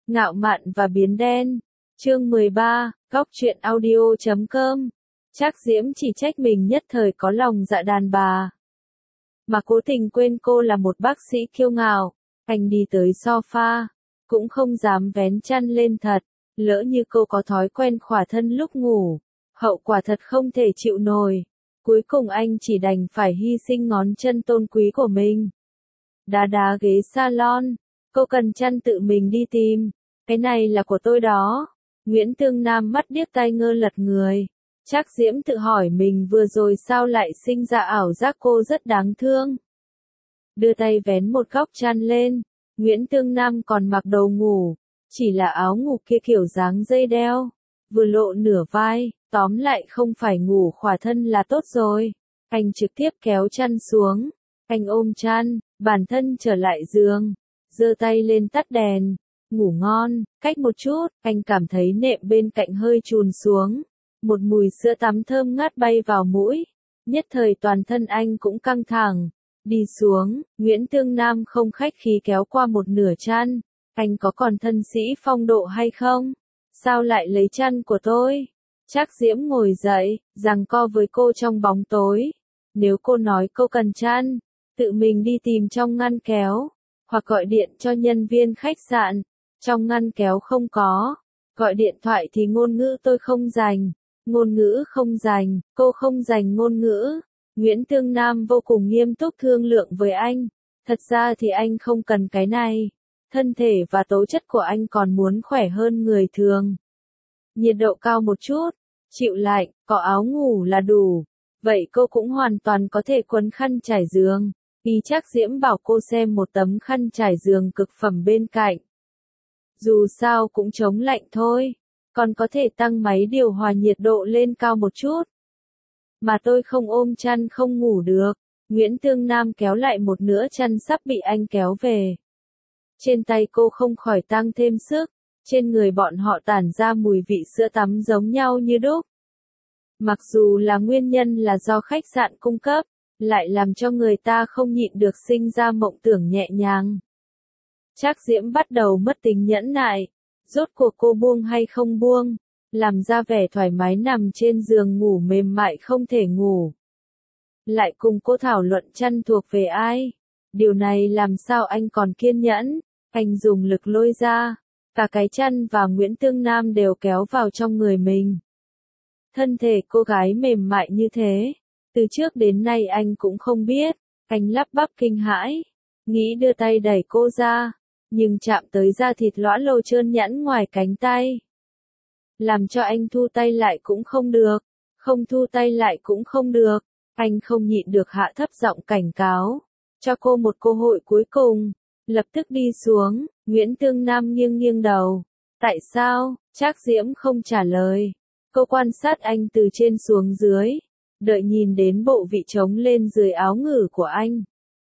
Ngạo mạn và biến đen. Chương 13, Góc truyện audio.com. Trác Diễm chỉ trách mình nhất thời có lòng dạ đàn bà, mà cố tình quên cô là một bác sĩ kiêu ngạo. Anh đi tới sofa, cũng không dám vén chăn lên thật, lỡ như cô có thói quen khỏa thân lúc ngủ, hậu quả thật không thể chịu nổi. Cuối cùng anh chỉ đành phải hy sinh ngón chân tôn quý của mình. Đá đá ghế salon, cô cần chăn tự mình đi tìm, cái này là của tôi đó. Nguyễn Tương Nam mắt điếc tai ngơ lật người. Trác Diễm tự hỏi mình vừa rồi sao lại sinh ra ảo giác cô rất đáng thương. Đưa tay vén một góc chăn lên, Nguyễn Tương Nam còn mặc đồ ngủ, chỉ là áo ngủ kia kiểu dáng dây đeo, vừa lộ nửa vai, tóm lại không phải ngủ khỏa thân là tốt rồi. Anh trực tiếp kéo chăn xuống, anh ôm chăn, bản thân trở lại giường, giơ tay lên tắt đèn, ngủ ngon. Cách một chút, anh cảm thấy nệm bên cạnh hơi chùn xuống, một mùi sữa tắm thơm ngát bay vào mũi, nhất thời toàn thân anh cũng căng thẳng. Đi xuống, Nguyễn Tương Nam không khách khí kéo qua một nửa chăn. Anh có còn thân sĩ phong độ hay không? Sao lại lấy chăn của tôi? Trác Diễm ngồi dậy, giằng co với cô trong bóng tối. Nếu cô nói cô cần chăn, tự mình đi tìm trong ngăn kéo, hoặc gọi điện cho nhân viên khách sạn. Trong ngăn kéo không có. Gọi điện thoại thì ngôn ngữ tôi không rành. Ngôn ngữ không rành, cô không rành ngôn ngữ. Nguyễn Tương Nam vô cùng nghiêm túc thương lượng với anh. Thật ra thì anh không cần cái này. Thân thể và tố chất của anh còn muốn khỏe hơn người thường. Nhiệt độ cao một chút, chịu lạnh, có áo ngủ là đủ. Vậy cô cũng hoàn toàn có thể quấn khăn trải giường. Trác Diễm bảo cô xem một tấm khăn trải giường cực phẩm bên cạnh. Dù sao cũng chống lạnh thôi, còn có thể tăng máy điều hòa nhiệt độ lên cao một chút. Mà tôi không ôm chăn không ngủ được. Nguyễn Tương Nam kéo lại một nửa chăn sắp bị anh kéo về. Trên tay cô không khỏi tăng thêm sức, trên người bọn họ tản ra mùi vị sữa tắm giống nhau như đúc. Mặc dù là nguyên nhân là do khách sạn cung cấp, lại làm cho người ta không nhịn được sinh ra mộng tưởng nhẹ nhàng. Trác Diễm bắt đầu mất tính nhẫn nại, rốt cuộc cô buông hay không buông, làm ra vẻ thoải mái nằm trên giường ngủ mềm mại không thể ngủ. Lại cùng cô thảo luận chăn thuộc về ai, điều này làm sao anh còn kiên nhẫn, anh dùng lực lôi ra, cả cái chăn và Nguyễn Tương Nam đều kéo vào trong người mình. Thân thể cô gái mềm mại như thế, từ trước đến nay anh cũng không biết, anh lắp bắp kinh hãi, nghĩ đưa tay đẩy cô ra. Nhưng chạm tới da thịt lõa lồ trơn nhẵn ngoài cánh tay. Làm cho anh thu tay lại cũng không được, không thu tay lại cũng không được. Anh không nhịn được hạ thấp giọng cảnh cáo, cho cô một cơ hội cuối cùng. Lập tức đi xuống, Nguyễn Tương Nam nghiêng nghiêng đầu. Tại sao? Trác Diễm không trả lời. Cô quan sát anh từ trên xuống dưới, đợi nhìn đến bộ vị trống lên dưới áo ngủ của anh.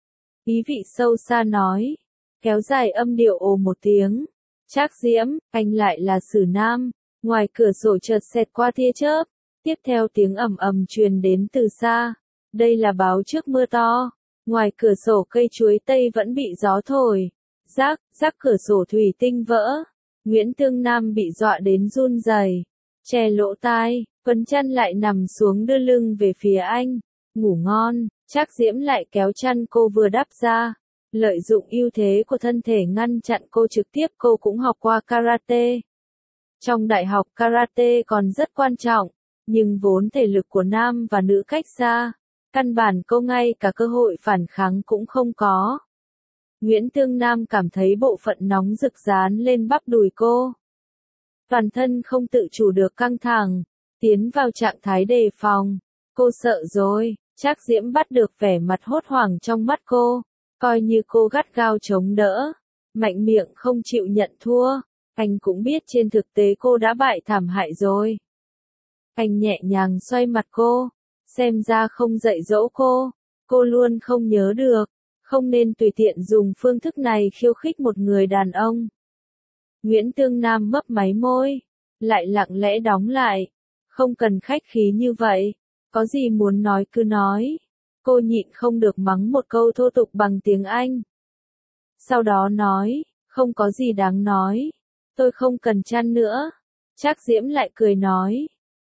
Ý vị sâu xa nói. Kéo dài âm điệu ồ một tiếng. Trác Diễm, anh lại là Sử Nam. Ngoài cửa sổ chợt xẹt qua tia chớp. Tiếp theo tiếng ầm ầm truyền đến từ xa. Đây là báo trước mưa to. Ngoài cửa sổ cây chuối tây vẫn bị gió thổi. Rác, rác cửa sổ thủy tinh vỡ. Nguyễn Tương Nam bị dọa đến run rẩy, che lỗ tai, quấn chăn lại nằm xuống đưa lưng về phía anh. Ngủ ngon. Trác Diễm lại kéo chăn cô vừa đắp ra. Lợi dụng ưu thế của thân thể ngăn chặn cô trực tiếp. Cô cũng học qua karate. Trong đại học karate còn rất quan trọng, nhưng vốn thể lực của nam và nữ cách xa, căn bản cô ngay cả cơ hội phản kháng cũng không có. Nguyễn Tương Nam cảm thấy bộ phận nóng rực dán lên bắp đùi cô. Toàn thân không tự chủ được căng thẳng, tiến vào trạng thái đề phòng. Cô sợ rồi. Trác Diễm bắt được vẻ mặt hốt hoảng trong mắt cô. Coi như cô gắt gao chống đỡ, mạnh miệng không chịu nhận thua, anh cũng biết trên thực tế cô đã bại thảm hại rồi. Anh nhẹ nhàng xoay mặt cô, xem ra không dạy dỗ cô luôn không nhớ được, không nên tùy tiện dùng phương thức này khiêu khích một người đàn ông. Nguyễn Tương Nam mấp máy môi, lại lặng lẽ đóng lại, không cần khách khí như vậy, có gì muốn nói cứ nói. Cô nhịn không được mắng một câu thô tục bằng tiếng Anh. Sau đó nói, không có gì đáng nói. tôi không cần chăn nữa. Trác Diễm lại cười nói,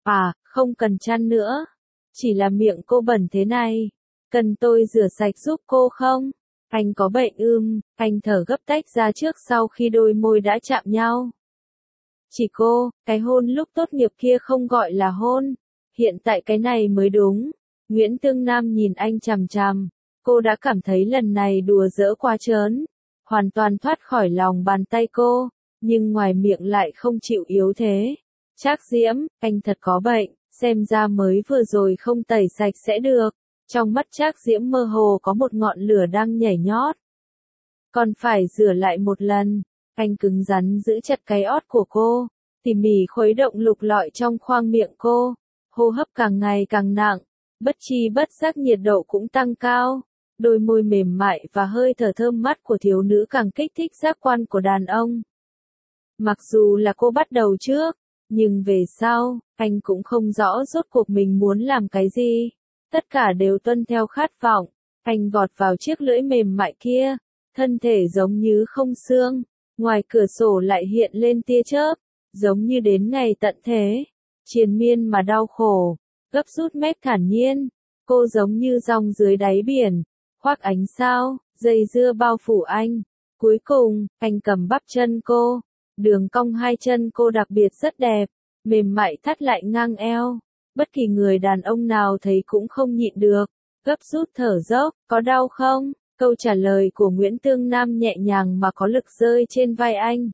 không cần chăn nữa. Chỉ là miệng cô bẩn thế này, cần tôi rửa sạch giúp cô không? Anh có bệnh anh thở gấp tách ra trước sau khi đôi môi đã chạm nhau. Chỉ cô, cái hôn lúc tốt nghiệp kia không gọi là hôn, hiện tại cái này mới đúng. Nguyễn Tương Nam nhìn anh chằm chằm, cô đã cảm thấy lần này đùa giỡn quá trớn, hoàn toàn thoát khỏi lòng bàn tay cô, nhưng ngoài miệng lại không chịu yếu thế. Trác Diễm, anh thật có bệnh, xem ra mới vừa rồi không tẩy sạch sẽ được. Trong mắt Trác Diễm mơ hồ có một ngọn lửa đang nhảy nhót. Còn phải rửa lại một lần. Anh cứng rắn giữ chặt cái ót của cô, tỉ mỉ khuấy động lục lọi trong khoang miệng cô. Hô hấp càng ngày càng nặng, bất chi bất giác nhiệt độ cũng tăng cao. Đôi môi mềm mại và hơi thở thơm mát của thiếu nữ càng kích thích giác quan của đàn ông. Mặc dù là cô bắt đầu trước, nhưng về sau, anh cũng không rõ rốt cuộc mình muốn làm cái gì. Tất cả đều tuân theo khát vọng. Anh vọt vào chiếc lưỡi mềm mại kia, thân thể giống như không xương. Ngoài cửa sổ lại hiện lên tia chớp, giống như đến ngày tận thế. Triền miên mà đau khổ, gấp rút mép thản nhiên. Cô giống như dòng dưới đáy biển, khoác ánh sao, dây dưa bao phủ anh. Cuối cùng, anh cầm bắp chân cô. Đường cong hai chân cô đặc biệt rất đẹp, mềm mại thắt lại ngang eo. Bất kỳ người đàn ông nào thấy cũng không nhịn được, gấp rút thở dốc, có đau không? Câu trả lời của Nguyễn Tương Nam nhẹ nhàng mà có lực rơi trên vai anh.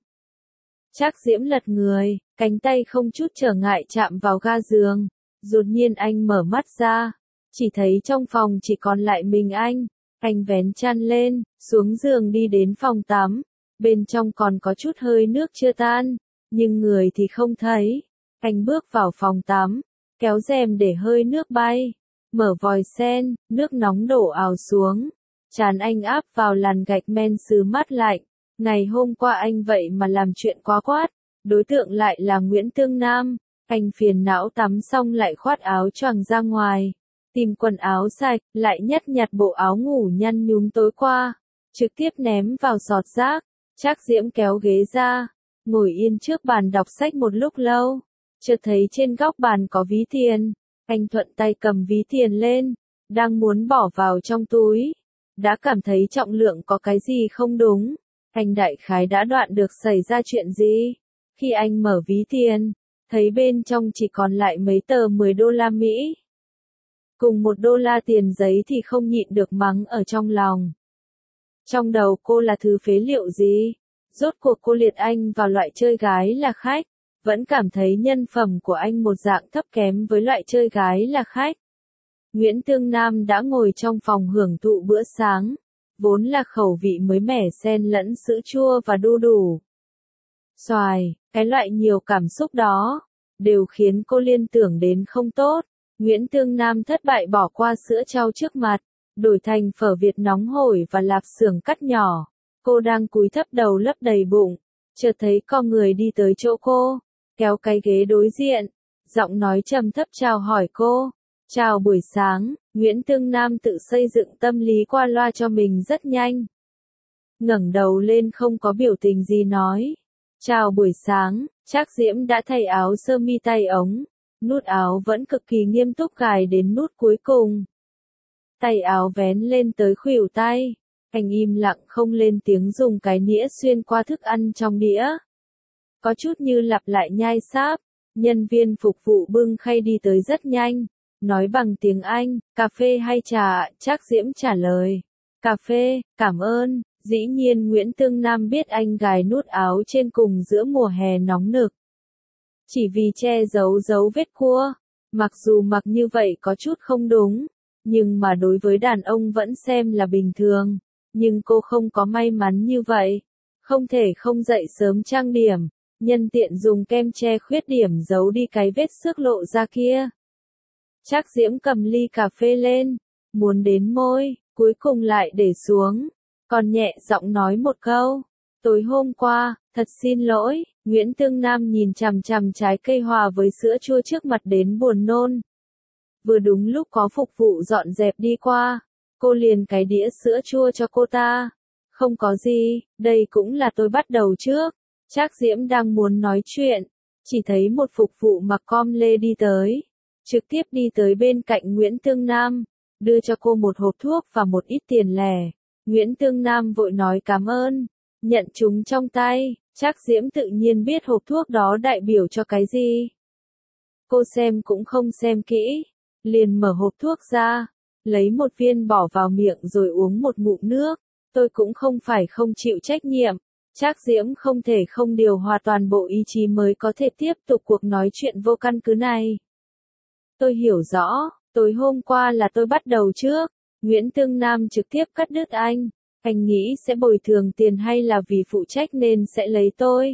Trác Diễm lật người, cánh tay không chút trở ngại chạm vào ga giường. Đột nhiên anh mở mắt ra, chỉ thấy trong phòng chỉ còn lại mình anh. Anh vén chăn lên, xuống giường đi đến phòng tắm. Bên trong còn có chút hơi nước chưa tan, nhưng người thì không thấy. Anh bước vào phòng tắm, kéo rèm để hơi nước bay, mở vòi sen, nước nóng đổ ào xuống. Trán anh áp vào làn gạch men sứ mát lạnh. Ngày hôm qua anh vậy mà làm chuyện quá quát, đối tượng lại là Nguyễn Tương Nam. Anh phiền não tắm xong lại khoác áo choàng ra ngoài, tìm quần áo sạch, lại nhặt bộ áo ngủ nhăn nhúm tối qua, trực tiếp ném vào giọt rác. Trác Diễm kéo ghế ra, ngồi yên trước bàn đọc sách một lúc lâu, chợt thấy trên góc bàn có ví tiền. Anh thuận tay cầm ví tiền lên, đang muốn bỏ vào trong túi, đã cảm thấy trọng lượng có cái gì không đúng. Anh đại khái đã đoạn được xảy ra chuyện gì. Khi anh mở ví tiền, thấy bên trong chỉ còn lại mấy tờ 10 đô la Mỹ. Cùng $1 tiền giấy thì không nhịn được mắng ở trong lòng. Trong đầu cô là thứ phế liệu gì? Rốt cuộc cô liệt anh vào loại chơi gái là khách, vẫn cảm thấy nhân phẩm của anh một dạng thấp kém với loại chơi gái là khách. Nguyễn Tương Nam đã ngồi trong phòng hưởng thụ bữa sáng, vốn là khẩu vị mới mẻ xen lẫn sữa chua và đu đủ. Xoài, cái loại nhiều cảm xúc đó, đều khiến cô liên tưởng đến không tốt. Nguyễn Tương Nam thất bại bỏ qua sữa trao trước mặt, đổi thành phở Việt nóng hổi và lạp xưởng cắt nhỏ. Cô đang cúi thấp đầu lấp đầy bụng, chợt thấy có người đi tới chỗ cô, kéo cái ghế đối diện, giọng nói trầm thấp chào hỏi cô. Chào buổi sáng. Nguyễn Tương Nam tự xây dựng tâm lý qua loa cho mình rất nhanh. Ngẩng đầu lên không có biểu tình gì nói. Chào buổi sáng. Trác Diễm đã thay áo sơ mi tay ống, nút áo vẫn cực kỳ nghiêm túc gài đến nút cuối cùng. Tay áo vén lên tới khuỷu tay. Anh im lặng không lên tiếng dùng cái nĩa xuyên qua thức ăn trong đĩa. Có chút như lặp lại nhai sáp. Nhân viên phục vụ bưng khay đi tới rất nhanh, nói bằng tiếng Anh, cà phê hay trà? Trác Diễm trả lời, cà phê, cảm ơn. Dĩ nhiên Nguyễn Tương Nam biết anh gài nút áo trên cùng giữa mùa hè nóng nực, chỉ vì che giấu dấu vết cua. Mặc dù mặc như vậy có chút không đúng, nhưng mà đối với đàn ông vẫn xem là bình thường. Nhưng cô không có may mắn như vậy, không thể không dậy sớm trang điểm, nhân tiện dùng kem che khuyết điểm giấu đi cái vết xước lộ ra kia. Trác Diễm cầm ly cà phê lên, muốn đến môi, cuối cùng lại để xuống, còn nhẹ giọng nói một câu. Tối hôm qua, thật xin lỗi. Nguyễn Tương Nam nhìn chằm chằm trái cây hòa với sữa chua trước mặt đến buồn nôn. Vừa đúng lúc có phục vụ dọn dẹp đi qua, cô liền cái đĩa sữa chua cho cô ta. Không có gì, đây cũng là tôi bắt đầu trước. Trác Diễm đang muốn nói chuyện, chỉ thấy một phục vụ mặc com lê đi tới, trực tiếp đi tới bên cạnh Nguyễn Tương Nam, đưa cho cô một hộp thuốc và một ít tiền lẻ. Nguyễn Tương Nam vội nói cảm ơn, nhận chúng trong tay, Trác Diễm tự nhiên biết hộp thuốc đó đại biểu cho cái gì. Cô xem cũng không xem kỹ, liền mở hộp thuốc ra, lấy một viên bỏ vào miệng rồi uống một ngụm nước. Tôi cũng không phải không chịu trách nhiệm. Trác Diễm không thể không điều hòa toàn bộ ý chí mới có thể tiếp tục cuộc nói chuyện vô căn cứ này. Tôi hiểu rõ, tối hôm qua là tôi bắt đầu trước. Nguyễn Tương Nam trực tiếp cắt đứt anh. Anh nghĩ sẽ bồi thường tiền hay là vì phụ trách nên sẽ lấy tôi?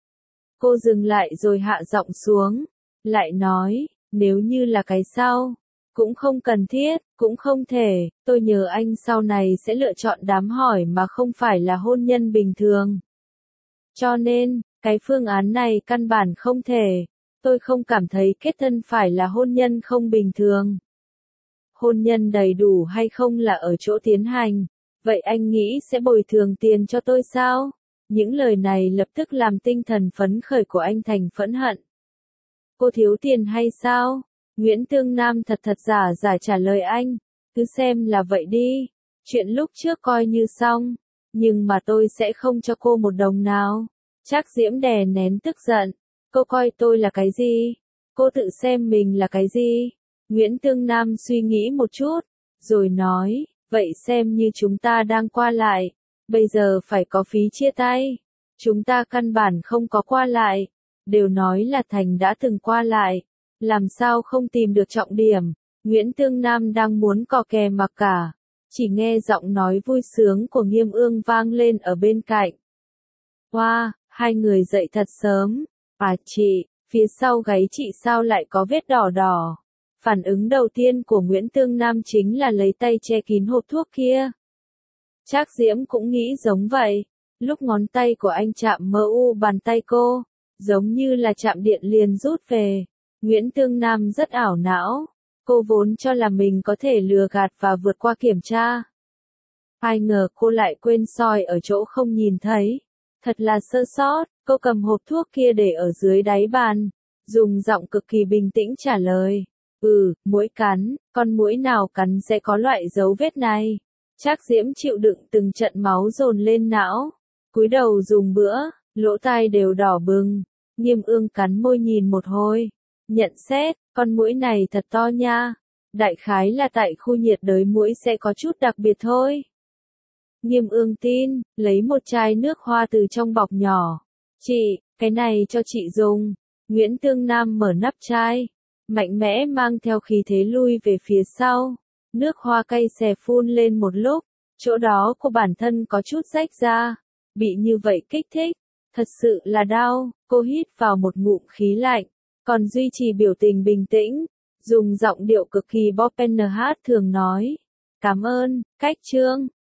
Cô dừng lại rồi hạ giọng xuống. Lại nói, nếu như là cái sau, cũng không cần thiết, cũng không thể, tôi nhờ anh sau này sẽ lựa chọn đám hỏi mà không phải là hôn nhân bình thường. Cho nên, cái phương án này căn bản không thể, tôi không cảm thấy kết thân phải là hôn nhân không bình thường. Hôn nhân đầy đủ hay không là ở chỗ tiến hành, vậy anh nghĩ sẽ bồi thường tiền cho tôi sao? Những lời này lập tức làm tinh thần phấn khởi của anh thành phẫn hận. Cô thiếu tiền hay sao? Nguyễn Tương Nam thật giả trả lời anh, cứ xem là vậy đi, chuyện lúc trước coi như xong, nhưng mà tôi sẽ không cho cô một đồng nào. Trác Diễm đè nén tức giận, cô coi tôi là cái gì? Cô tự xem mình là cái gì? Nguyễn Tương Nam suy nghĩ một chút, rồi nói, vậy xem như chúng ta đang qua lại, bây giờ phải có phí chia tay. Chúng ta căn bản không có qua lại, đều nói là Thành đã từng qua lại. Làm sao không tìm được trọng điểm? Nguyễn Tương Nam đang muốn cò kè mặc cả, chỉ nghe giọng nói vui sướng của Nghiêm Ương vang lên ở bên cạnh. Wow, hai người dậy thật sớm. À chị, phía sau gáy chị sao lại có vết đỏ đỏ? Phản ứng đầu tiên của Nguyễn Tương Nam chính là lấy tay che kín hộp thuốc kia. Trác Diễm cũng nghĩ giống vậy, lúc ngón tay của anh chạm mờ u bàn tay cô, giống như là chạm điện liền rút về. Nguyễn Tương Nam rất ảo não, cô vốn cho là mình có thể lừa gạt và vượt qua kiểm tra. Ai ngờ cô lại quên soi ở chỗ không nhìn thấy. Thật là sơ sót, cô cầm hộp thuốc kia để ở dưới đáy bàn, dùng giọng cực kỳ bình tĩnh trả lời. Muỗi cắn, con muỗi nào cắn sẽ có loại dấu vết này. Trác Diễm chịu đựng từng trận máu dồn lên não, cúi đầu dùng bữa, lỗ tai đều đỏ bừng. Nghiêm Ương cắn môi nhìn một hồi, nhận xét, con muỗi này thật to nha. Đại khái là tại khu nhiệt đới muỗi sẽ có chút đặc biệt thôi. Nghiêm Ương tin, lấy một chai nước hoa từ trong bọc nhỏ. Chị, cái này cho chị dùng. Nguyễn Tương Nam mở nắp chai, mạnh mẽ mang theo khí thế lui về phía sau. Nước hoa cay xè phun lên một lúc, chỗ đó của bản thân có chút rách ra. Bị như vậy kích thích, thật sự là đau. Cô hít vào một ngụm khí lạnh, còn duy trì biểu tình bình tĩnh, dùng giọng điệu cực kỳ Bob N.H. thường nói. Cảm ơn, Cách Trương.